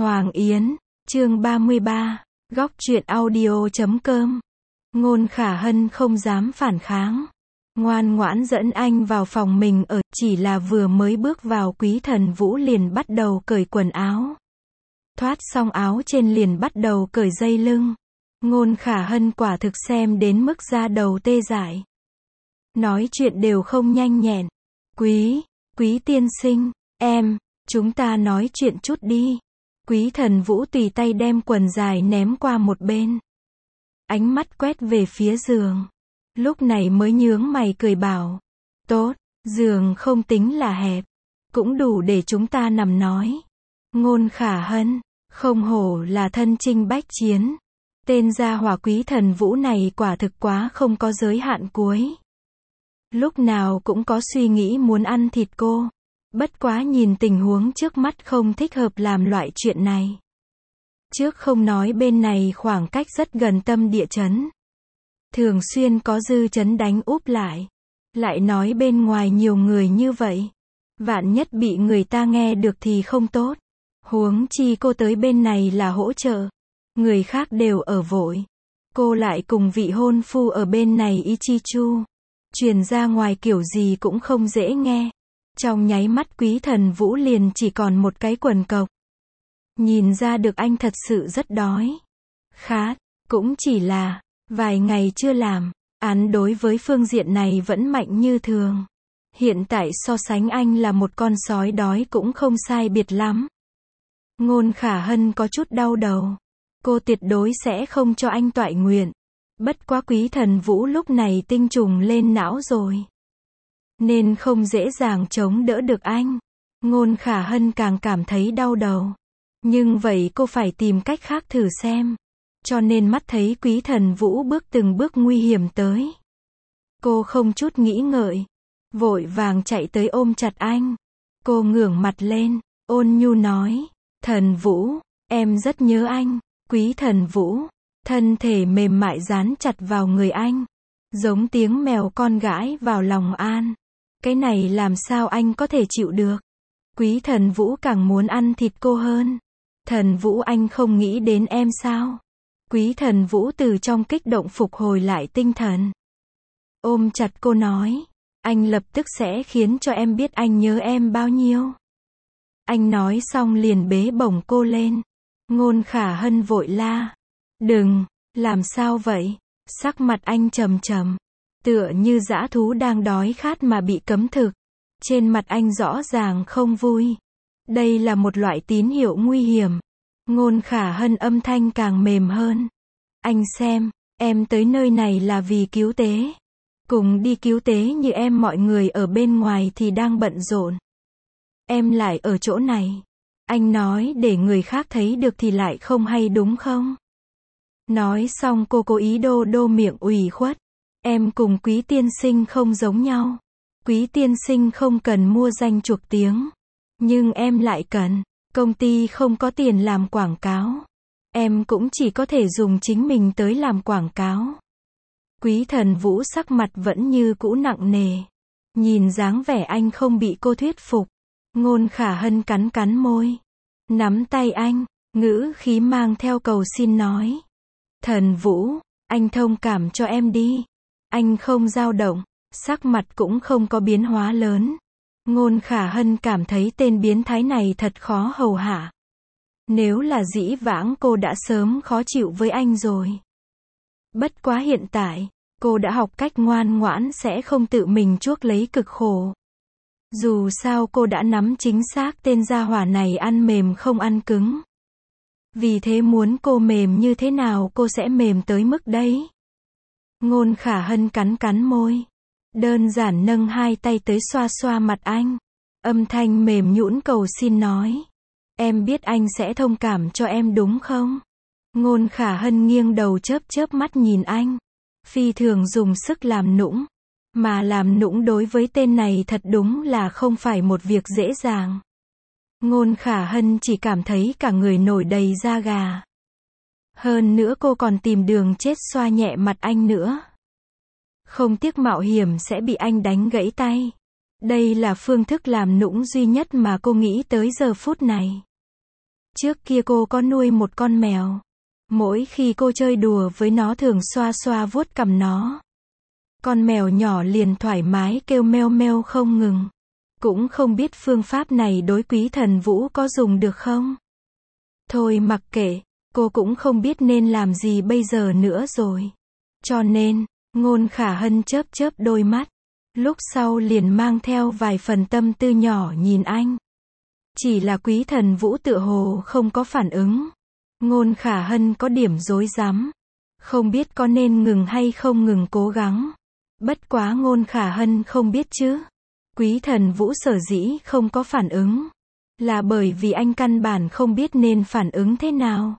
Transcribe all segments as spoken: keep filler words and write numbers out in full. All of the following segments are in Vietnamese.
Hoàng Yến, chương ba mươi ba, góc truyện audio chấm com. Ngôn Khả Hân không dám phản kháng. Ngoan ngoãn dẫn anh vào phòng mình ở, chỉ là vừa mới bước vào Quý Thần Vũ liền bắt đầu cởi quần áo. Thoát xong áo trên liền bắt đầu cởi dây lưng. Ngôn Khả Hân quả thực xem đến mức da đầu tê dại. Nói chuyện đều không nhanh nhẹn. Quý, Quý tiên sinh, em, chúng ta nói chuyện chút đi. Quý Thần Vũ tùy tay đem quần dài ném qua một bên. Ánh mắt quét về phía giường. Lúc này mới nhướng mày cười bảo. Tốt, giường không tính là hẹp. Cũng đủ để chúng ta nằm nói. Ngôn Khả Hân, không hổ là thân chinh bách chiến. Tên gia hỏa Quý Thần Vũ này quả thực quá không có giới hạn cuối. Lúc nào cũng có suy nghĩ muốn ăn thịt cô. Bất quá nhìn tình huống trước mắt không thích hợp làm loại chuyện này. Trước không nói bên này khoảng cách rất gần tâm địa chấn. Thường xuyên có dư chấn đánh úp lại. Lại nói bên ngoài nhiều người như vậy. Vạn nhất bị người ta nghe được thì không tốt. Huống chi cô tới bên này là hỗ trợ. Người khác đều ở vội. Cô lại cùng vị hôn phu ở bên này Ichichu. Truyền ra ngoài kiểu gì cũng không dễ nghe. Trong nháy mắt Quý Thần Vũ liền chỉ còn một cái quần cộc. Nhìn ra được anh thật sự rất đói. Khát, cũng chỉ là, vài ngày chưa làm, án đối với phương diện này vẫn mạnh như thường. Hiện tại so sánh anh là một con sói đói cũng không sai biệt lắm. Ngôn Khả Hân có chút đau đầu. Cô tuyệt đối sẽ không cho anh toại nguyện. Bất quá Quý Thần Vũ lúc này tinh trùng lên não rồi. Nên không dễ dàng chống đỡ được anh. Ngôn Khả Hân càng cảm thấy đau đầu. Nhưng vậy cô phải tìm cách khác thử xem. Cho nên mắt thấy Quý Thần Vũ bước từng bước nguy hiểm tới. Cô không chút nghĩ ngợi. Vội vàng chạy tới ôm chặt anh. Cô ngẩng mặt lên, ôn nhu nói. Thần Vũ, em rất nhớ anh. Quý Thần Vũ, thân thể mềm mại dán chặt vào người anh. Giống tiếng mèo con gãi vào lòng an. Cái này làm sao anh có thể chịu được. Quý Thần Vũ càng muốn ăn thịt cô hơn. Thần Vũ anh không nghĩ đến em sao. Quý Thần Vũ từ trong kích động phục hồi lại tinh thần. Ôm chặt cô nói. Anh lập tức sẽ khiến cho em biết anh nhớ em bao nhiêu. Anh nói xong liền bế bổng cô lên. Ngôn Khả Hân vội la. Đừng, làm sao vậy? Sắc mặt anh trầm trầm. Tựa như dã thú đang đói khát mà bị cấm thực. Trên mặt anh rõ ràng không vui. Đây là một loại tín hiệu nguy hiểm. Ngôn Khả Hân âm thanh càng mềm hơn. Anh xem, em tới nơi này là vì cứu tế. Cùng đi cứu tế như em mọi người ở bên ngoài thì đang bận rộn. Em lại ở chỗ này. Anh nói để người khác thấy được thì lại không hay đúng không? Nói xong cô cố ý đô đô miệng ủy khuất. Em cùng Quý tiên sinh không giống nhau. Quý tiên sinh không cần mua danh chuộc tiếng. Nhưng em lại cần. Công ty không có tiền làm quảng cáo. Em cũng chỉ có thể dùng chính mình tới làm quảng cáo. Quý Thần Vũ sắc mặt vẫn như cũ nặng nề. Nhìn dáng vẻ anh không bị cô thuyết phục. Ngôn Khả Hân cắn cắn môi. Nắm tay anh, ngữ khí mang theo cầu xin nói. Thần Vũ, anh thông cảm cho em đi. Anh không dao động, sắc mặt cũng không có biến hóa lớn. Ngôn Khả Hân cảm thấy tên biến thái này thật khó hầu hạ. Nếu là dĩ vãng cô đã sớm khó chịu với anh rồi. Bất quá hiện tại, cô đã học cách ngoan ngoãn sẽ không tự mình chuốc lấy cực khổ. Dù sao cô đã nắm chính xác tên gia hỏa này ăn mềm không ăn cứng. Vì thế muốn cô mềm như thế nào cô sẽ mềm tới mức đấy. Ngôn Khả Hân cắn cắn môi. Đơn giản nâng hai tay tới xoa xoa mặt anh. Âm thanh mềm nhũn cầu xin nói. Em biết anh sẽ thông cảm cho em đúng không? Ngôn Khả Hân nghiêng đầu chớp chớp mắt nhìn anh. Phi thường dùng sức làm nũng. Mà làm nũng đối với tên này thật đúng là không phải một việc dễ dàng. Ngôn Khả Hân chỉ cảm thấy cả người nổi đầy da gà. Hơn nữa cô còn tìm đường chết xoa nhẹ mặt anh nữa. Không tiếc mạo hiểm sẽ bị anh đánh gãy tay. Đây là phương thức làm nũng duy nhất mà cô nghĩ tới giờ phút này. Trước kia cô có nuôi một con mèo. Mỗi khi cô chơi đùa với nó thường xoa xoa vuốt cằm nó. Con mèo nhỏ liền thoải mái kêu meo meo không ngừng. Cũng không biết phương pháp này đối Quý Thần Vũ có dùng được không? Thôi mặc kệ, cô cũng không biết nên làm gì bây giờ nữa rồi. Cho nên, Ngôn Khả Hân chớp chớp đôi mắt. Lúc sau liền mang theo vài phần tâm tư nhỏ nhìn anh. Chỉ là Quý Thần Vũ tựa hồ không có phản ứng. Ngôn Khả Hân có điểm rối rắm. Không biết có nên ngừng hay không ngừng cố gắng. Bất quá Ngôn Khả Hân không biết chứ. Quý Thần Vũ sở dĩ không có phản ứng. Là bởi vì anh căn bản không biết nên phản ứng thế nào.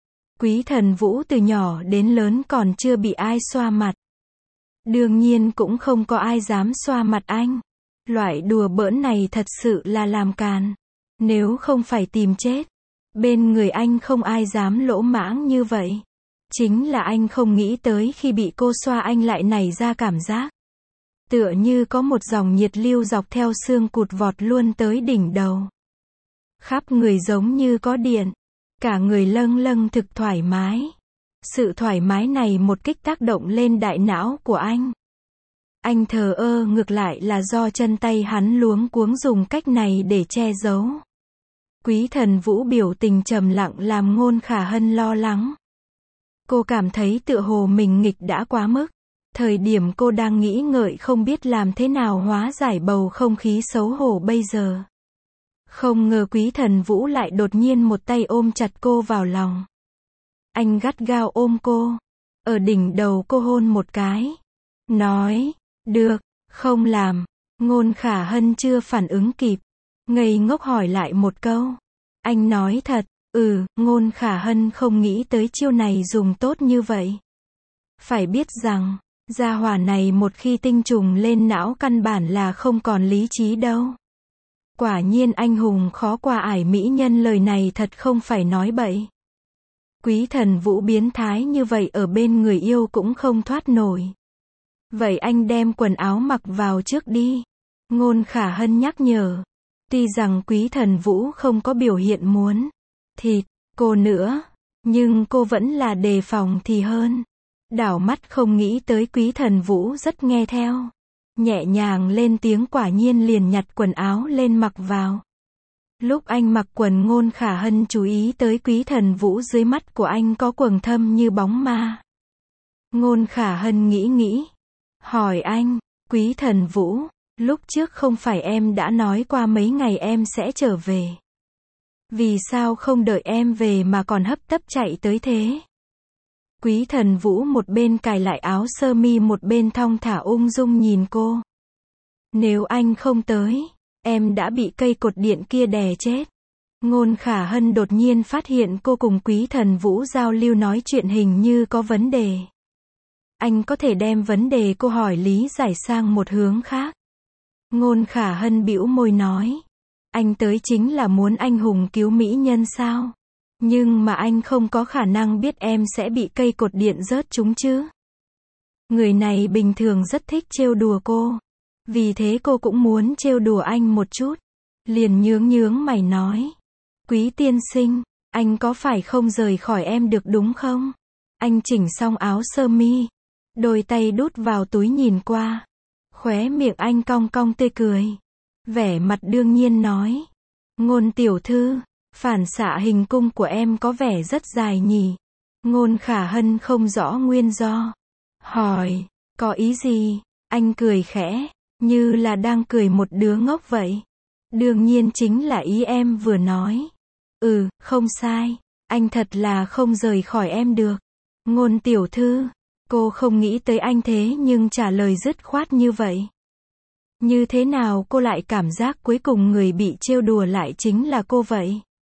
Quý Thần Vũ từ nhỏ đến lớn còn chưa bị ai xoa mặt. Đương nhiên cũng không có ai dám xoa mặt anh. Loại đùa bỡn này thật sự là làm càn. Nếu không phải tìm chết. Bên người anh không ai dám lỗ mãng như vậy. Chính là anh không nghĩ tới khi bị cô xoa anh lại nảy ra cảm giác. Tựa như có một dòng nhiệt lưu dọc theo xương cụt vọt luôn tới đỉnh đầu. Khắp người giống như có điện. Cả người lâng lâng thực thoải mái. Sự thoải mái này một kích tác động lên đại não của anh. Anh thờ ơ ngược lại là do chân tay hắn luống cuống dùng cách này để che giấu. Quý Thần Vũ biểu tình trầm lặng làm Ngôn Khả Hân lo lắng. Cô cảm thấy tựa hồ mình nghịch đã quá mức. Thời điểm cô đang nghĩ ngợi không biết làm thế nào hóa giải bầu không khí xấu hổ bây giờ. Không ngờ Quý Thần Vũ lại đột nhiên một tay ôm chặt cô vào lòng. Anh gắt gao ôm cô. Ở đỉnh đầu cô hôn một cái. Nói, được, không làm. Ngôn Khả Hân chưa phản ứng kịp. Ngây ngốc hỏi lại một câu. Anh nói thật, ừ, Ngôn Khả Hân không nghĩ tới chiêu này dùng tốt như vậy. Phải biết rằng, gia hỏa này một khi tinh trùng lên não căn bản là không còn lý trí đâu. Quả nhiên anh hùng khó qua ải mỹ nhân, lời này thật không phải nói bậy. Quý Thần Vũ biến thái như vậy ở bên người yêu cũng không thoát nổi. Vậy anh đem quần áo mặc vào trước đi. Ngôn Khả Hân nhắc nhở. Tuy rằng Quý Thần Vũ không có biểu hiện muốn thịt cô nữa, nhưng cô vẫn là đề phòng thì hơn. Đảo mắt không nghĩ tới Quý Thần Vũ rất nghe theo. Nhẹ nhàng lên tiếng, quả nhiên liền nhặt quần áo lên mặc vào. Lúc anh mặc quần, Ngôn Khả Hân chú ý tới Quý Thần Vũ dưới mắt của anh có quầng thâm như bóng ma. Ngôn Khả Hân nghĩ nghĩ. Hỏi anh, Quý Thần Vũ, lúc trước không phải em đã nói qua mấy ngày em sẽ trở về. Vì sao không đợi em về mà còn hấp tấp chạy tới thế? Quý Thần Vũ một bên cài lại áo sơ mi một bên thong thả ung dung nhìn cô. Nếu anh không tới, em đã bị cây cột điện kia đè chết. Ngôn Khả Hân đột nhiên phát hiện cô cùng Quý Thần Vũ giao lưu nói chuyện hình như có vấn đề. Anh có thể đem vấn đề cô hỏi lý giải sang một hướng khác. Ngôn Khả Hân bĩu môi nói. Anh tới chính là muốn anh hùng cứu mỹ nhân sao? Nhưng mà anh không có khả năng biết em sẽ bị cây cột điện rớt trúng chứ. Người này bình thường rất thích trêu đùa cô. Vì thế cô cũng muốn trêu đùa anh một chút. Liền nhướng nhướng mày nói. Quý tiên sinh, anh có phải không rời khỏi em được đúng không? Anh chỉnh xong áo sơ mi. Đôi tay đút vào túi nhìn qua. Khóe miệng anh cong cong tươi cười. Vẻ mặt đương nhiên nói. Ngôn tiểu thư, phản xạ hình cung của em có vẻ rất dài nhỉ. Ngôn Khả Hân không rõ nguyên do. Hỏi, có ý gì? Anh cười khẽ, như là đang cười một đứa ngốc vậy. Đương nhiên chính là ý em vừa nói. Ừ, không sai. Anh thật là không rời khỏi em được. Ngôn tiểu thư, cô không nghĩ tới anh thế nhưng trả lời dứt khoát như vậy. Như thế nào cô lại cảm giác cuối cùng người bị trêu đùa lại chính là cô vậy?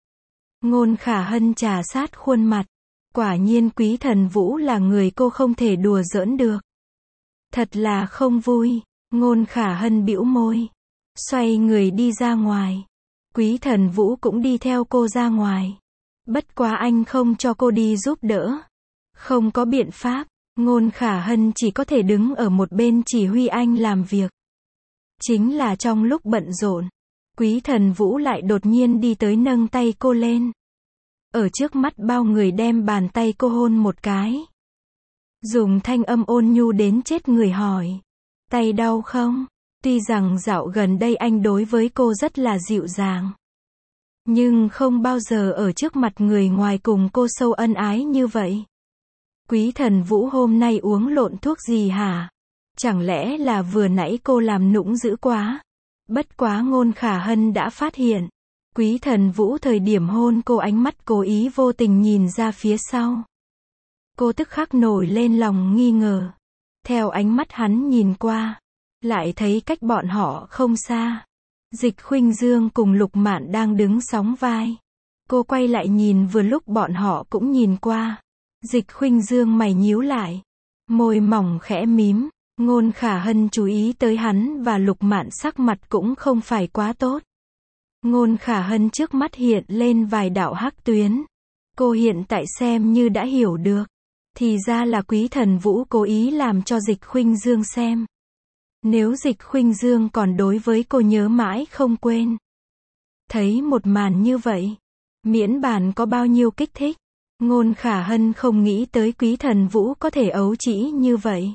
Ngôn Khả Hân trà sát khuôn mặt. Quả nhiên Quý Thần Vũ là người cô không thể đùa giỡn được. Thật là không vui. Ngôn Khả Hân bĩu môi. Xoay người đi ra ngoài. Quý Thần Vũ cũng đi theo cô ra ngoài. Bất quá anh không cho cô đi giúp đỡ. Không có biện pháp. Ngôn Khả Hân chỉ có thể đứng ở một bên chỉ huy anh làm việc. Chính là trong lúc bận rộn, Quý Thần Vũ lại đột nhiên đi tới nâng tay cô lên. ở trước mắt bao người đem bàn tay cô hôn một cái. Dùng thanh âm ôn nhu đến chết người hỏi. Tay đau không? Tuy rằng dạo gần đây anh đối với cô rất là dịu dàng. Nhưng không bao giờ ở trước mặt người ngoài cùng cô sâu ân ái như vậy. Quý Thần Vũ hôm nay uống lộn thuốc gì hả? Chẳng lẽ là vừa nãy cô làm nũng dữ quá? Bất quá Ngôn Khả Hân đã phát hiện. Quý Thần Vũ thời điểm hôn cô ánh mắt cố ý vô tình nhìn ra phía sau. Cô tức khắc nổi lên lòng nghi ngờ. Theo ánh mắt hắn nhìn qua, lại thấy cách bọn họ không xa. Dịch Khuynh Dương cùng Lục Mạn đang đứng sóng vai. Cô quay lại nhìn vừa lúc bọn họ cũng nhìn qua. Dịch Khuynh Dương mày nhíu lại, môi mỏng khẽ mím. Ngôn Khả Hân chú ý tới hắn và Lục Mạn sắc mặt cũng không phải quá tốt. Ngôn Khả Hân trước mắt hiện lên vài đạo hắc tuyến. Cô hiện tại xem như đã hiểu được. Thì ra là Quý Thần Vũ cố ý làm cho Dịch Khuynh Dương xem. Nếu Dịch Khuynh Dương còn đối với cô nhớ mãi không quên. Thấy một màn như vậy, miễn bàn có bao nhiêu kích thích, Ngôn Khả Hân không nghĩ tới Quý Thần Vũ có thể ấu trĩ như vậy.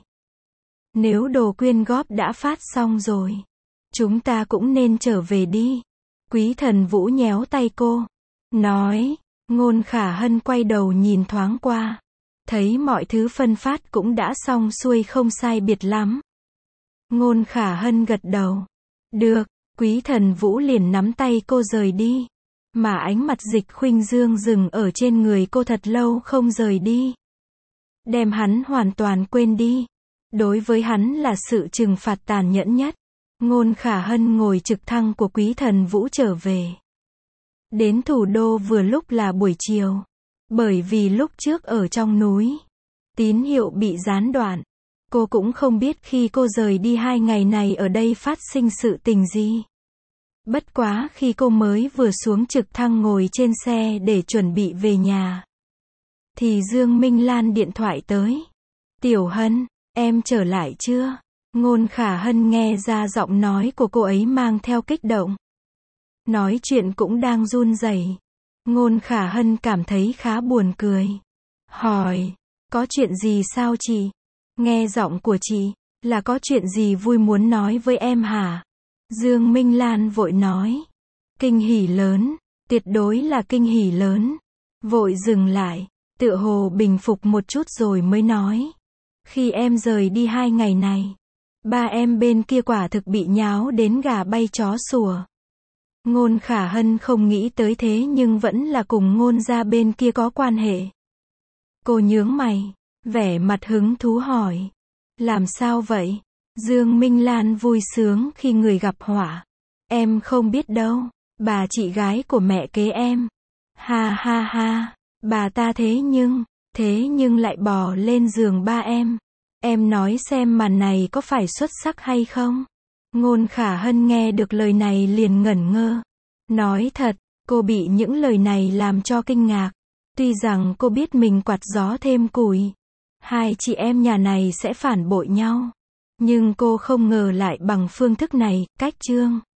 Nếu đồ quyên góp đã phát xong rồi, chúng ta cũng nên trở về đi. Quý Thần Vũ nhéo tay cô, nói. Ngôn Khả Hân quay đầu nhìn thoáng qua, thấy mọi thứ phân phát cũng đã xong xuôi không sai biệt lắm. Ngôn Khả Hân gật đầu. Được, Quý Thần Vũ liền nắm tay cô rời đi. Mà ánh mặt Dịch Khuynh Dương dừng ở trên người cô thật lâu không rời đi. Đem hắn hoàn toàn quên đi. Đối với hắn là sự trừng phạt tàn nhẫn nhất. Ngôn Khả Hân ngồi trực thăng của Quý Thần Vũ trở về. Đến thủ đô vừa lúc là buổi chiều. Bởi vì lúc trước ở trong núi, tín hiệu bị gián đoạn. Cô cũng không biết khi cô rời đi hai ngày này ở đây phát sinh sự tình gì. Bất quá khi cô mới vừa xuống trực thăng ngồi trên xe để chuẩn bị về nhà, thì Dương Minh Lan điện thoại tới. Tiểu Hân, em trở lại chưa? Ngôn Khả Hân nghe ra giọng nói của cô ấy mang theo kích động. Nói chuyện cũng đang run rẩy. Ngôn Khả Hân cảm thấy khá buồn cười. Hỏi, có chuyện gì sao chị? Nghe giọng của chị, là có chuyện gì vui muốn nói với em hả? Dương Minh Lan vội nói. Kinh hỉ lớn, tuyệt đối là kinh hỉ lớn. Vội dừng lại, tựa hồ bình phục một chút rồi mới nói. Khi em rời đi hai ngày này, ba em bên kia quả thực bị nháo đến gà bay chó sủa. Ngôn Khả Hân không nghĩ tới thế nhưng vẫn là cùng Ngôn gia bên kia có quan hệ. Cô nhướng mày, vẻ mặt hứng thú hỏi. Làm sao vậy? Dương Minh Lan vui sướng khi người gặp họa. Em không biết đâu, bà chị gái của mẹ kế em. Ha ha ha, bà ta thế nhưng, thế nhưng lại bò lên giường ba em. Em nói xem màn này có phải xuất sắc hay không? Ngôn Khả Hân nghe được lời này liền ngẩn ngơ. Nói thật, cô bị những lời này làm cho kinh ngạc. Tuy rằng cô biết mình quạt gió thêm củi, hai chị em nhà này sẽ phản bội nhau. Nhưng cô không ngờ lại bằng phương thức này, cách chương.